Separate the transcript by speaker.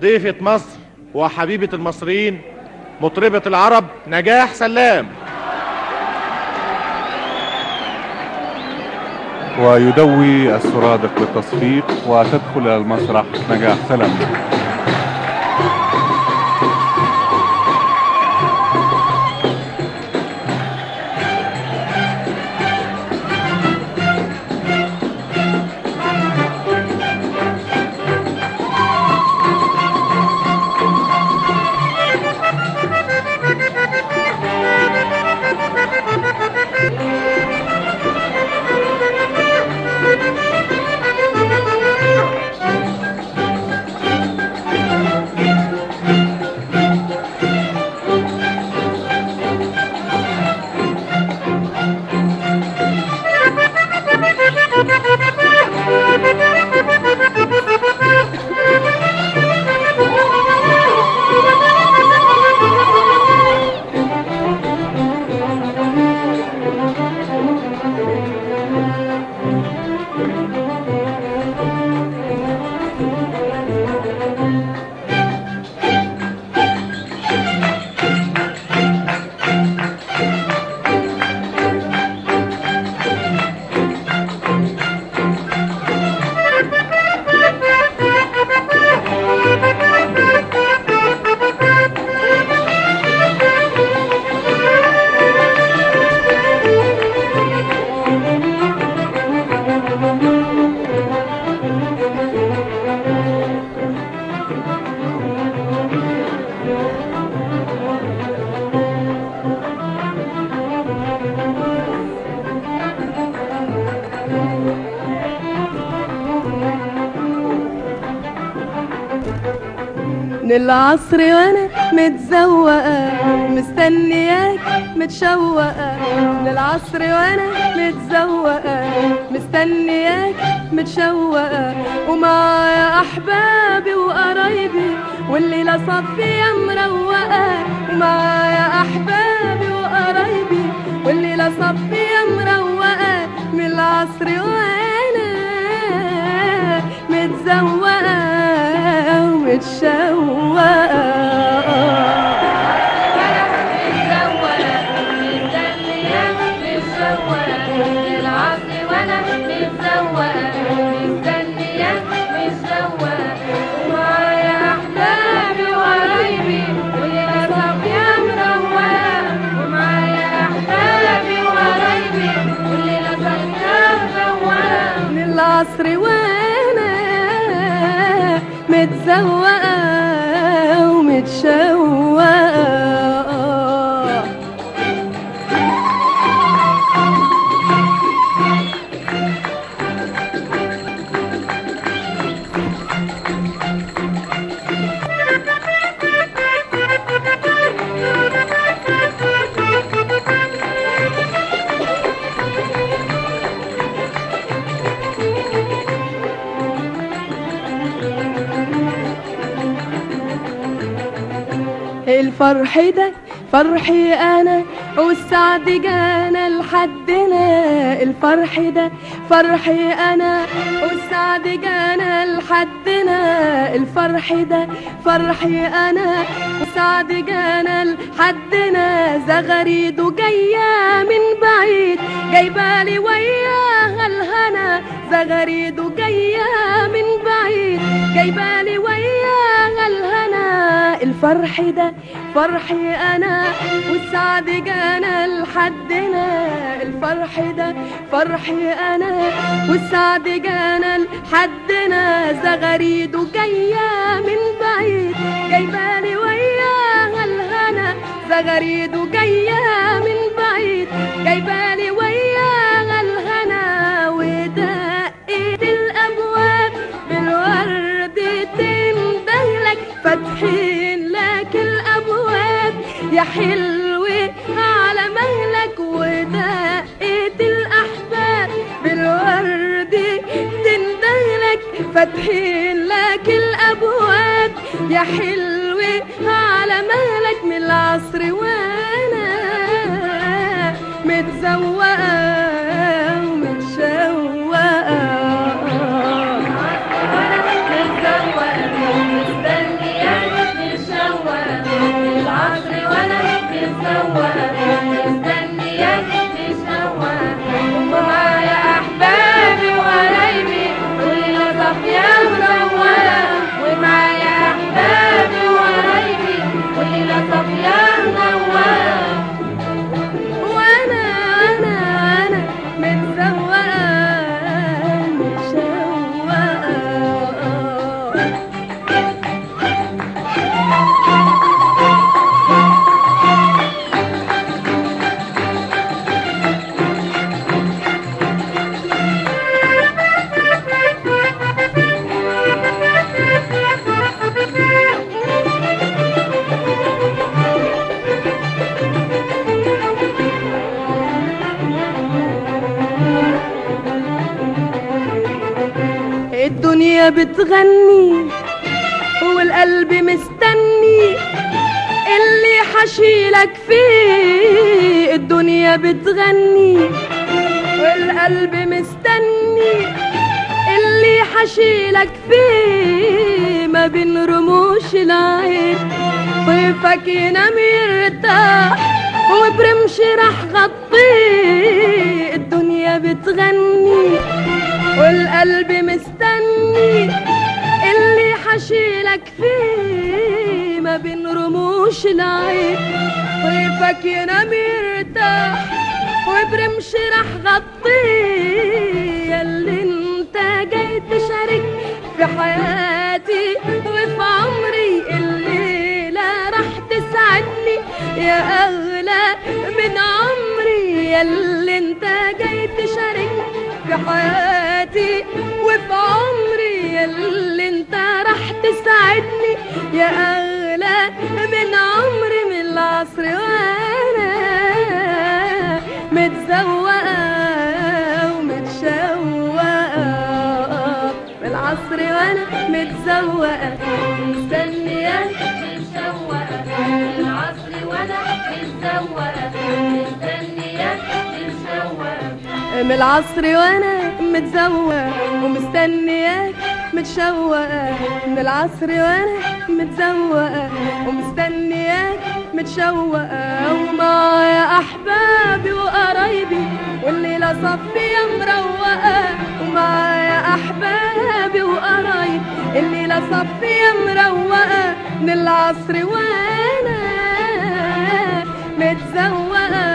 Speaker 1: ضيفة مصر وحبيبة المصريين مطربة العرب نجاح سلام.
Speaker 2: ويدوي السرادق بالتصفيق وتدخل إلى المسرح نجاح سلام.
Speaker 3: من العصر وانا متزوقة مستنياك متشوقة. من العصر وانا متزوقة مستنياك متشوقة، ومعايا احبابي وقرايبي والليلة صفية مروقة. ومعايا احبابي وقرايبي والليلة صفية مروقة. من العصر وانا متزوقة ومتشوقة. العصر وانا متزوقة ومتشوقة. الفرح ده فرحي انا والسعد جانا لحدنا. الفرح ده فرحي انا والسعد جانا لحدنا. الفرح ده فرحي انا والسعد جانا لحدنا. زغريده جايه من بعيد جايبالي وياها الهنا. زغريده جايه من بعيد جايبالي وياها الهنا. الفرح ده فرحي انا والسعد جانا لحدنا. الفرح ده فرحي انا والسعد جانا لحدنا. زغريده جايه من بعيد جايبالي وياها الهنا. زغريده جايه من بعيد جايبالي وياها الهنا. ودقت الابواب بالورد تندهلك فاتحين لك الابواب يا حلوة على مهلك. ودقت الاحباب بالورد تندهلك فاتحين لك الابواب يا حلوة على مهلك. من العصر وانا متزوقة ومتشوقة. متزوقة مستنية بتغني والقلب مستني اللي حشيلك فيه. الدنيا بتغني والقلب مستني اللي حشيلك فيه. ما بين رموش العين طيفك ينام يرتاح وبرمش راح غطيه. الدنيا بتغني والقلب مستني اللي حشيلك فيه. ما بين رموش العين طيفك ينام يرتاح وبرمش راح غطيه. ياللي انت جاي تشارك في حياتي وفي عمري الليلة راح تسعدني يا أغلى من عمري. ياللي انت جاي تشارك في حياتي وفي عمري ياللي انت راح تسعدني يا أغلى من عمري. من العصر وانا متزوقة ومتشوقة، من العصر وانا متزوقة مستنياك متشوقة. من العصر وانا متزوقة مستنياك متشوقة. من العصر وانا متزوقة ومستنياك متشوقة. من العصر وانا متزوقة ومستنياك متشوقة. ومعايا احبابي وقرايبي والليلة صفية مروقة. ومعايا احبابي وقرايبي الليلة صفية مروقة. من العصر وانا متزوقة